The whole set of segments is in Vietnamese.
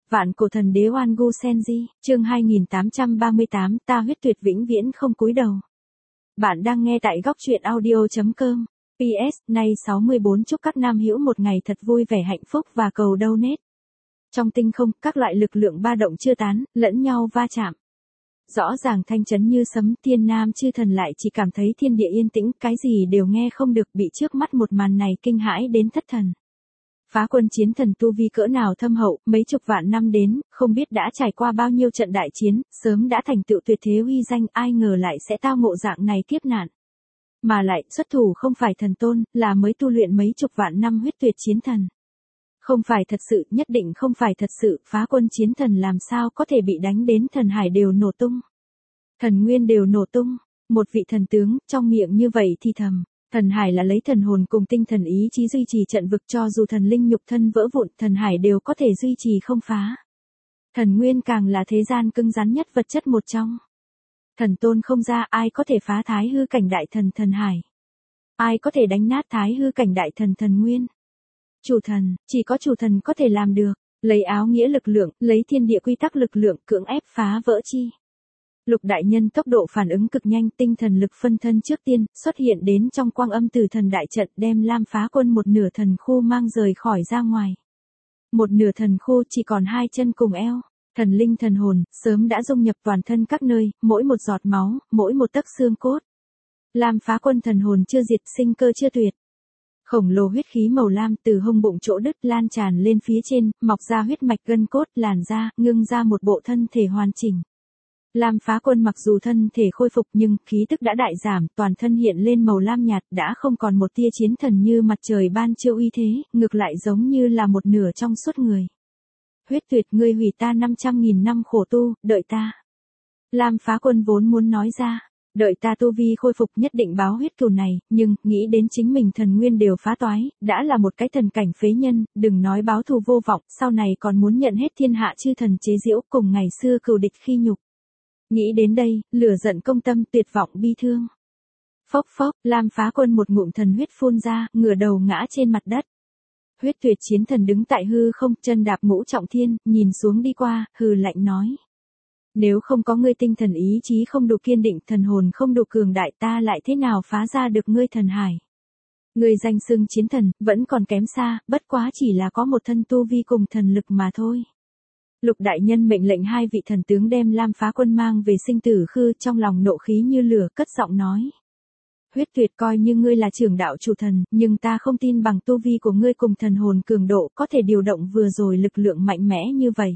Vạn cổ thần đế Oan Gu Senji, chương 2838, ta huyết tuyệt vĩnh viễn không cúi đầu. Bạn đang nghe tại góc truyện audio.com. PS, nay 64 chúc các nam hữu một ngày thật vui vẻ hạnh phúc và cầu donate. Trong tinh không, các loại lực lượng ba động chưa tán, lẫn nhau va chạm. Rõ ràng thanh chấn như sấm, thiên nam chư thần lại chỉ cảm thấy thiên địa yên tĩnh, cái gì đều nghe không được, bị trước mắt một màn này kinh hãi đến thất thần. Phá quân chiến thần tu vi cỡ nào thâm hậu, mấy chục vạn năm đến, không biết đã trải qua bao nhiêu trận đại chiến, sớm đã thành tựu tuyệt thế uy danh, ai ngờ lại sẽ tao ngộ dạng này kiếp nạn. Mà lại, xuất thủ không phải thần tôn, là mới tu luyện mấy chục vạn năm huyết tuyệt chiến thần. Không phải thật sự, nhất định không phải thật sự, phá quân chiến thần làm sao có thể bị đánh đến thần hải đều nổ tung. Thần nguyên đều nổ tung, một vị thần tướng, trong miệng như vậy thì thầm. Thần hải là lấy thần hồn cùng tinh thần ý chí duy trì trận vực, cho dù thần linh nhục thân vỡ vụn, thần hải đều có thể duy trì không phá. Thần nguyên càng là thế gian cứng rắn nhất vật chất một trong. Thần tôn không ra, ai có thể phá thái hư cảnh đại thần thần hải. Ai có thể đánh nát thái hư cảnh đại thần thần nguyên. Chủ thần, chỉ có chủ thần có thể làm được, lấy áo nghĩa lực lượng, lấy thiên địa quy tắc lực lượng cưỡng ép phá vỡ chi. Lục đại nhân tốc độ phản ứng cực nhanh, tinh thần lực phân thân trước tiên, xuất hiện đến trong quang âm từ thần đại trận, đem Lam Phá Quân một nửa thần khu mang rời khỏi ra ngoài. Một nửa thần khu chỉ còn hai chân cùng eo, thần linh thần hồn, sớm đã dung nhập toàn thân các nơi, mỗi một giọt máu, mỗi một tấc xương cốt. Lam Phá Quân thần hồn chưa diệt, sinh cơ chưa tuyệt. Khổng lồ huyết khí màu lam từ hông bụng chỗ đứt lan tràn lên phía trên, mọc ra huyết mạch gân cốt, làn da, ngưng ra một bộ thân thể hoàn chỉnh. Lam Phá Quân mặc dù thân thể khôi phục nhưng khí tức đã đại giảm, toàn thân hiện lên màu lam nhạt, đã không còn một tia chiến thần như mặt trời ban trưa uy thế, ngược lại giống như là một nửa trong suốt người. Huyết tuyệt, ngươi hủy ta 500.000 năm khổ tu, đợi ta. Lam Phá Quân vốn muốn nói ra, đợi ta tu vi khôi phục nhất định báo huyết cừu này, nhưng nghĩ đến chính mình thần nguyên đều phá toái, đã là một cái thần cảnh phế nhân, đừng nói báo thù vô vọng, sau này còn muốn nhận hết thiên hạ chư thần chế giễu, cùng ngày xưa cừu địch khi nhục. Nghĩ đến đây, lửa giận công tâm, tuyệt vọng bi thương. Phốc phốc, Lam Phá Quân một ngụm thần huyết phun ra, ngửa đầu ngã trên mặt đất. Huyết tuyệt chiến thần đứng tại hư không, chân đạp ngũ trọng thiên, nhìn xuống đi qua, hừ lạnh nói. Nếu không có ngươi tinh thần ý chí không đủ kiên định, thần hồn không đủ cường đại, ta lại thế nào phá ra được ngươi thần hải. Ngươi danh xưng chiến thần, vẫn còn kém xa, bất quá chỉ là có một thân tu vi cùng thần lực mà thôi. Lục đại nhân mệnh lệnh hai vị thần tướng đem Lam Phá Quân mang về sinh tử khư, trong lòng nộ khí như lửa, cất giọng nói. Huyết tuyệt, coi như ngươi là trưởng đạo chủ thần, nhưng ta không tin bằng tu vi của ngươi cùng thần hồn cường độ có thể điều động vừa rồi lực lượng mạnh mẽ như vậy.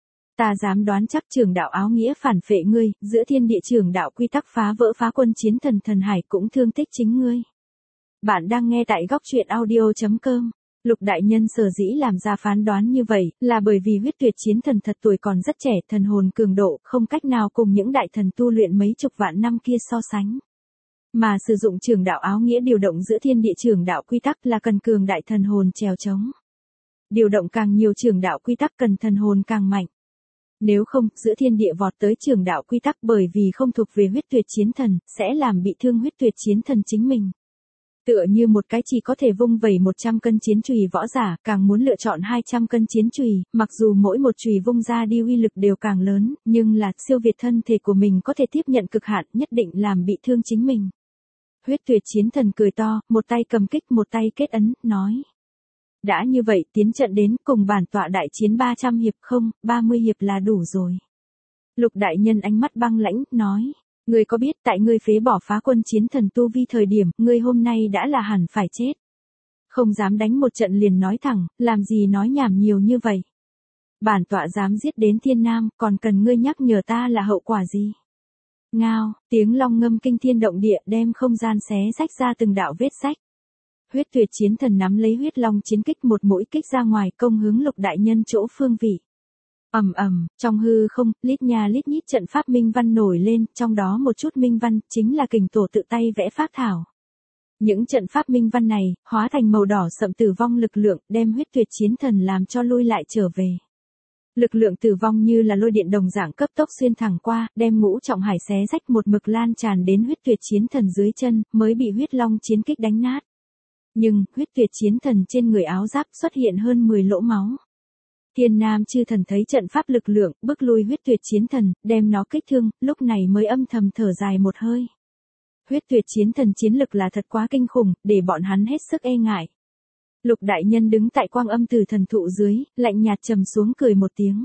Ta dám đoán chắc trưởng đạo áo nghĩa phản phệ ngươi, giữa thiên địa trưởng đạo quy tắc phá vỡ phá quân chiến thần thần hải cũng thương tích chính ngươi. Bạn đang nghe tại góc truyện audio.com. Lục đại nhân sở dĩ làm ra phán đoán như vậy, là bởi vì huyết tuyệt chiến thần thật tuổi còn rất trẻ, thần hồn cường độ, không cách nào cùng những đại thần tu luyện mấy chục vạn năm kia so sánh. Mà sử dụng trưởng đạo áo nghĩa điều động giữa thiên địa trưởng đạo quy tắc là cần cường đại thần hồn trèo trống. Điều động càng nhiều trưởng đạo quy tắc cần thần hồn càng mạnh. Nếu không, giữa thiên địa vọt tới trưởng đạo quy tắc bởi vì không thuộc về huyết tuyệt chiến thần, sẽ làm bị thương huyết tuyệt chiến thần chính mình. Tựa như một cái chỉ có thể vung vẩy 100 cân chiến chùy võ giả, càng muốn lựa chọn 200 cân chiến chùy, mặc dù mỗi một chùy vung ra đi uy lực đều càng lớn, nhưng là siêu việt thân thể của mình có thể tiếp nhận cực hạn, nhất định làm bị thương chính mình. Huyết tuyệt chiến thần cười to, một tay cầm kích một tay kết ấn, nói. Đã như vậy, tiến trận đến, cùng bản tọa đại chiến 300 hiệp không, 30 hiệp là đủ rồi. Lục đại nhân ánh mắt băng lãnh, nói. Ngươi có biết tại ngươi phế bỏ phá quân chiến thần tu vi thời điểm, ngươi hôm nay đã là hẳn phải chết. Không dám đánh một trận liền nói thẳng, làm gì nói nhảm nhiều như vậy. Bản tọa dám giết đến thiên nam, còn cần ngươi nhắc nhở ta là hậu quả gì. Ngao, tiếng long ngâm kinh thiên động địa đem không gian xé rách ra từng đạo vết rách. Huyết tuyệt chiến thần nắm lấy huyết long chiến kích một mũi kích ra ngoài công hướng lục đại nhân chỗ phương vị. Ầm ầm, trong hư không, lít nha lít nhít trận pháp minh văn nổi lên, trong đó một chút minh văn chính là kình tổ tự tay vẽ phác thảo. Những trận pháp minh văn này hóa thành màu đỏ sậm tử vong lực lượng, đem huyết tuyệt chiến thần làm cho lui lại trở về. Lực lượng tử vong như là lôi điện đồng dạng cấp tốc xuyên thẳng qua, đem ngũ trọng hải xé rách một mực lan tràn đến huyết tuyệt chiến thần dưới chân, mới bị huyết long chiến kích đánh nát. Nhưng, huyết tuyệt chiến thần trên người áo giáp xuất hiện hơn 10 lỗ máu. Thiên Nam chư thần thấy trận pháp lực lượng, bức lui huyết tuyệt chiến thần, đem nó kích thương, lúc này mới âm thầm thở dài một hơi. Huyết tuyệt chiến thần chiến lực là thật quá kinh khủng, để bọn hắn hết sức e ngại. Lục đại nhân đứng tại quang âm từ thần thụ dưới, lạnh nhạt trầm xuống cười một tiếng.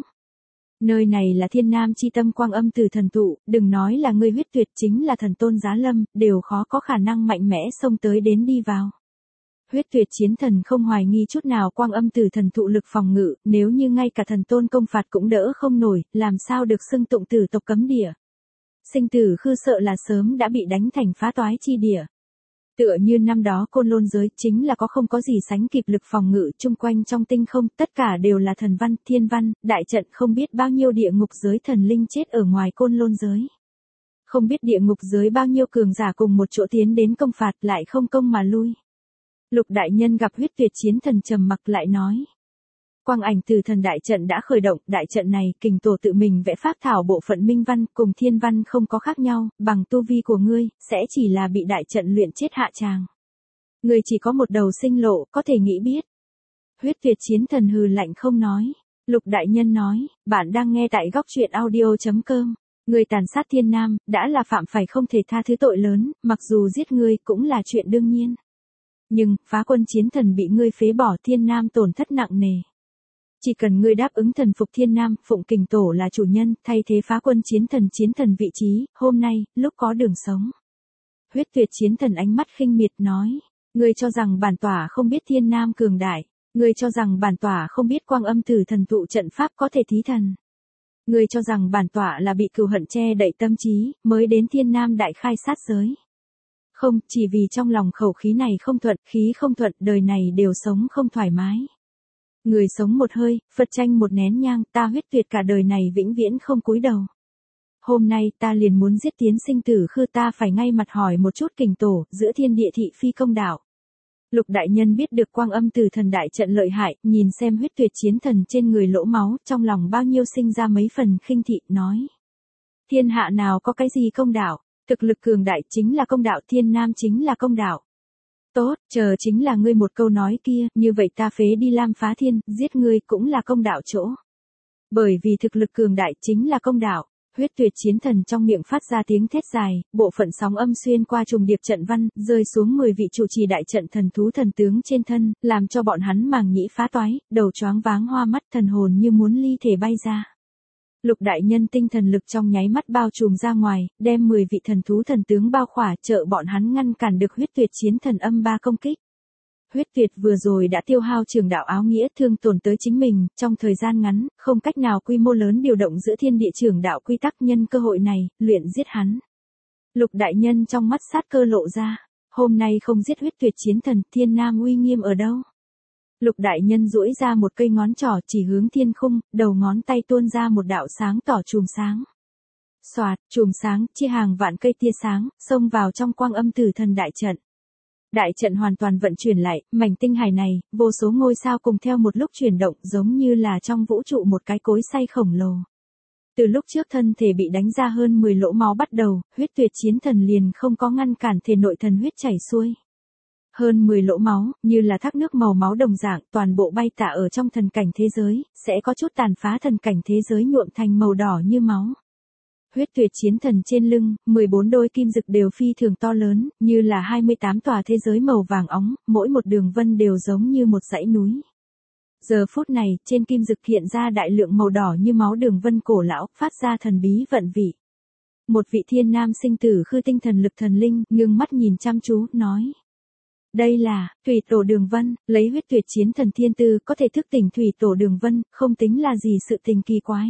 Nơi này là Thiên Nam chi tâm quang âm từ thần thụ, đừng nói là ngươi huyết tuyệt, chính là thần tôn giá lâm, đều khó có khả năng mạnh mẽ xông tới đến đi vào. Huyết tuyệt chiến thần không hoài nghi chút nào quang âm từ thần thụ lực phòng ngự, nếu như ngay cả thần tôn công phạt cũng đỡ không nổi, làm sao được xưng tụng tử tộc cấm địa. Sinh tử khư sợ là sớm đã bị đánh thành phá toái chi địa. Tựa như năm đó Côn Lôn giới chính là có không có gì sánh kịp lực phòng ngự chung quanh trong tinh không, tất cả đều là thần văn, thiên văn, đại trận, không biết bao nhiêu địa ngục giới thần linh chết ở ngoài Côn Lôn giới. Không biết địa ngục giới bao nhiêu cường giả cùng một chỗ tiến đến công phạt lại không công mà lui. Lục đại nhân gặp huyết tuyệt chiến thần trầm mặc lại nói. Quang ảnh từ thần đại trận đã khởi động, đại trận này, kình tổ tự mình vẽ pháp thảo bộ phận minh văn, cùng thiên văn không có khác nhau, bằng tu vi của ngươi, sẽ chỉ là bị đại trận luyện chết hạ tràng. Ngươi chỉ có một đầu sinh lộ, có thể nghĩ biết. Huyết tuyệt chiến thần hừ lạnh không nói. Lục đại nhân nói, bạn đang nghe tại góc truyện audio.com. Ngươi tàn sát Thiên Nam, đã là phạm phải không thể tha thứ tội lớn, mặc dù giết ngươi cũng là chuyện đương nhiên. Nhưng, phá quân chiến thần bị ngươi phế bỏ, Thiên Nam tổn thất nặng nề. Chỉ cần ngươi đáp ứng thần phục Thiên Nam, phụng kình tổ là chủ nhân, thay thế phá quân chiến thần vị trí, hôm nay, lúc có đường sống. Huyết tuyệt chiến thần ánh mắt khinh miệt nói, ngươi cho rằng bản tỏa không biết Thiên Nam cường đại, ngươi cho rằng bản tỏa không biết quang âm tử thần tụ trận pháp có thể thí thần. Ngươi cho rằng bản tỏa là bị cừu hận che đậy tâm trí, mới đến Thiên Nam đại khai sát giới. Không, chỉ vì trong lòng khẩu khí này không thuận, khí không thuận, đời này đều sống không thoải mái. Người sống một hơi, Phật tranh một nén nhang, ta huyết tuyệt cả đời này vĩnh viễn không cúi đầu. Hôm nay ta liền muốn giết tiến sinh tử khư, ta phải ngay mặt hỏi một chút kình tổ, giữa thiên địa thị phi công đạo. Lục đại nhân biết được quang âm từ thần đại trận lợi hại, nhìn xem huyết tuyệt chiến thần trên người lỗ máu, trong lòng bao nhiêu sinh ra mấy phần khinh thị, nói. Thiên hạ nào có cái gì công đạo, thực lực cường đại chính là công đạo, Thiên Nam chính là công đạo. Tốt, chờ chính là ngươi một câu nói kia, như vậy ta phế đi Lam Phá Thiên, giết ngươi cũng là công đạo chỗ. Bởi vì thực lực cường đại chính là công đạo, huyết tuyệt chiến thần trong miệng phát ra tiếng thét dài, bộ phận sóng âm xuyên qua trùng điệp trận văn, rơi xuống 10 vị chủ trì đại trận thần thú thần tướng trên thân, làm cho bọn hắn màng nhĩ phá toái, đầu choáng váng hoa mắt, thần hồn như muốn ly thể bay ra. Lục đại nhân tinh thần lực trong nháy mắt bao trùm ra ngoài, đem 10 vị thần thú thần tướng bao khỏa, trợ bọn hắn ngăn cản được huyết tuyệt chiến thần âm ba công kích. Huyết tuyệt vừa rồi đã tiêu hao trường đạo áo nghĩa, thương tổn tới chính mình, trong thời gian ngắn, không cách nào quy mô lớn điều động giữa thiên địa trường đạo quy tắc, nhân cơ hội này, luyện giết hắn. Lục đại nhân trong mắt sát cơ lộ ra, hôm nay không giết huyết tuyệt chiến thần, Thiên Nam uy nghiêm ở đâu? Lục đại nhân duỗi ra một cây ngón trỏ chỉ hướng thiên khung, đầu ngón tay tuôn ra một đạo sáng tỏ chùm sáng. Xoạt, chùm sáng, chia hàng vạn cây tia sáng, xông vào trong quang âm tử thần đại trận. Đại trận hoàn toàn vận chuyển lại, mảnh tinh hải này, vô số ngôi sao cùng theo một lúc chuyển động, giống như là trong vũ trụ một cái cối xay khổng lồ. Từ lúc trước thân thể bị đánh ra hơn 10 lỗ máu bắt đầu, huyết tuyệt chiến thần liền không có ngăn cản thể nội thần huyết chảy xuôi. Hơn 10 lỗ máu, như là thác nước màu máu đồng dạng, toàn bộ bay tả ở trong thần cảnh thế giới, sẽ có chút tàn phá thần cảnh thế giới nhuộm thành màu đỏ như máu. Huyết tuyệt chiến thần trên lưng, 14 đôi kim dực đều phi thường to lớn, như là 28 tòa thế giới màu vàng óng, mỗi một đường vân đều giống như một dãy núi. Giờ phút này, trên kim dực hiện ra đại lượng màu đỏ như máu đường vân cổ lão, phát ra thần bí vận vị. Một vị Thiên Nam sinh tử khư tinh thần lực thần linh, ngưng mắt nhìn chăm chú, nói. Đây là, thủy tổ đường vân, lấy huyết tuyệt chiến thần thiên tư có thể thức tỉnh thủy tổ đường vân, không tính là gì sự tình kỳ quái.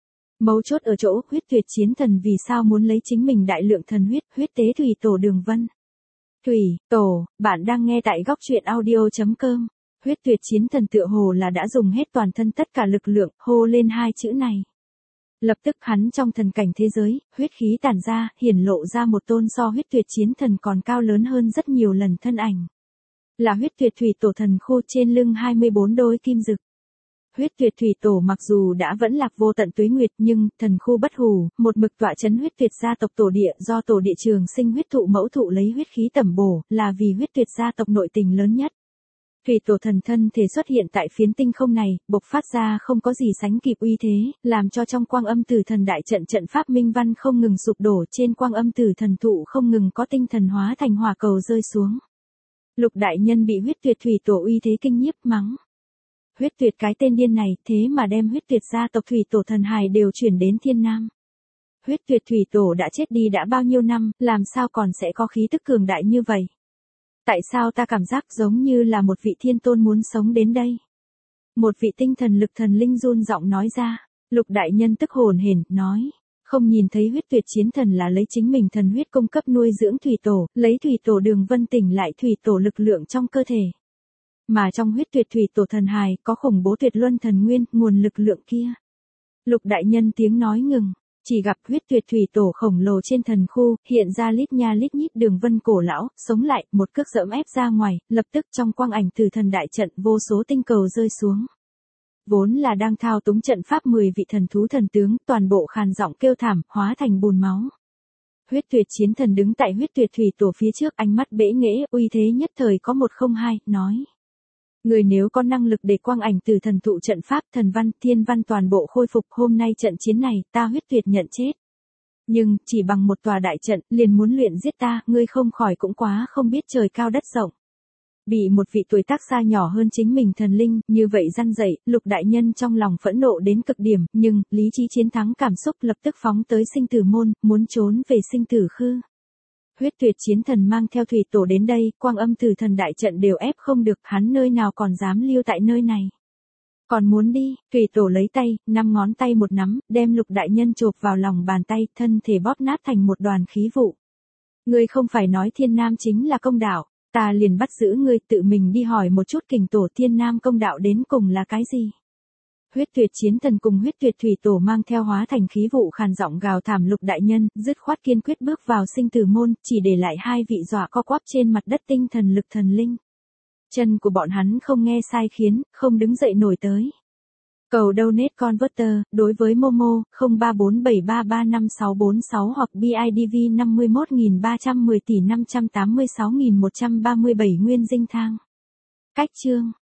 Mấu chốt ở chỗ, huyết tuyệt chiến thần vì sao muốn lấy chính mình đại lượng thần huyết, huyết tế thủy tổ đường vân. Thủy, tổ, bạn đang nghe tại góc truyện audio.com. Huyết tuyệt chiến thần tựa hồ là đã dùng hết toàn thân tất cả lực lượng, hô lên hai chữ này. Lập tức hắn trong thần cảnh thế giới, huyết khí tản ra, hiển lộ ra một tôn so huyết tuyệt chiến thần còn cao lớn hơn rất nhiều lần thân ảnh. Là huyết tuyệt thủy tổ thần khu trên lưng 24 đôi kim dực. Huyết tuyệt thủy tổ mặc dù đã vẫn lạc vô tận tuế nguyệt nhưng, thần khu bất hủ, một mực tọa chấn huyết tuyệt gia tộc tổ địa do tổ địa trường sinh huyết thụ mẫu thụ lấy huyết khí tẩm bổ, là vì huyết tuyệt gia tộc nội tình lớn nhất. Thủy tổ thần thân thể xuất hiện tại phiến tinh không này, bộc phát ra không có gì sánh kịp uy thế, làm cho trong quang âm tử thần đại trận trận pháp minh văn không ngừng sụp đổ, trên quang âm tử thần thụ không ngừng có tinh thần hóa thành hỏa cầu rơi xuống. Lục đại nhân bị huyết tuyệt thủy tổ uy thế kinh nhiếp mắng. Huyết tuyệt cái tên điên này, thế mà đem huyết tuyệt gia tộc thủy tổ thần hài đều chuyển đến thiên nam. Huyết tuyệt thủy tổ đã chết đi đã bao nhiêu năm, làm sao còn sẽ có khí tức cường đại như vậy? Tại sao ta cảm giác giống như là một vị thiên tôn muốn sống đến đây? Một vị tinh thần lực thần linh run giọng nói ra. Lục đại nhân tức hồn hển, nói. Không nhìn thấy huyết tuyệt chiến thần là lấy chính mình thần huyết cung cấp nuôi dưỡng thủy tổ, lấy thủy tổ đường vân tỉnh lại thủy tổ lực lượng trong cơ thể. Mà trong huyết tuyệt thủy tổ thần hài có khủng bố tuyệt luân thần nguyên, nguồn lực lượng kia. Lục đại nhân tiếng nói ngừng. Chỉ gặp huyết tuyệt thủy tổ khổng lồ trên thần khu, hiện ra lít nha lít nhít đường vân cổ lão, sống lại, một cước dẫm ép ra ngoài, lập tức trong quang ảnh từ thần đại trận vô số tinh cầu rơi xuống. Vốn là đang thao túng trận pháp 10 vị thần thú thần tướng, toàn bộ khàn giọng kêu thảm, hóa thành bùn máu. Huyết tuyệt chiến thần đứng tại huyết tuyệt thủy tổ phía trước, ánh mắt bẽ nghễ, uy thế nhất thời có 102, nói. Người nếu có năng lực để quang ảnh từ thần thụ trận pháp, thần văn, thiên văn toàn bộ khôi phục, hôm nay trận chiến này, ta huyết tuyệt nhận chết. Nhưng, chỉ bằng một tòa đại trận, liền muốn luyện giết ta, ngươi không khỏi cũng quá không biết trời cao đất rộng. Bị một vị tuổi tác xa nhỏ hơn chính mình thần linh, như vậy răn dậy, lục đại nhân trong lòng phẫn nộ đến cực điểm, nhưng, lý trí chiến thắng cảm xúc lập tức phóng tới sinh tử môn, muốn trốn về sinh tử khư. Huyết tuyệt chiến thần mang theo thủy tổ đến đây, quang âm tử thần đại trận đều ép không được, hắn nơi nào còn dám lưu tại nơi này. Còn muốn đi, thủy tổ lấy tay, 5 ngón tay một nắm, đem lục đại nhân chộp vào lòng bàn tay, thân thể bóp nát thành một đoàn khí vụ. Ngươi không phải nói thiên nam chính là công đạo, ta liền bắt giữ ngươi, tự mình đi hỏi một chút kình tổ thiên nam công đạo đến cùng là cái gì. Huyết tuyệt chiến thần cùng huyết tuyệt thủy tổ mang theo hóa thành khí vụ khàn giọng gào thảm lục đại nhân, dứt khoát kiên quyết bước vào sinh tử môn, chỉ để lại 2 vị dọa co quắp trên mặt đất tinh thần lực thần linh. Chân của bọn hắn không nghe sai khiến, không đứng dậy nổi tới. Cầu donate converter, đối với Momo, 0347335646 hoặc BIDV 51310 tỷ 586.137 nguyên dinh thang. Cách chương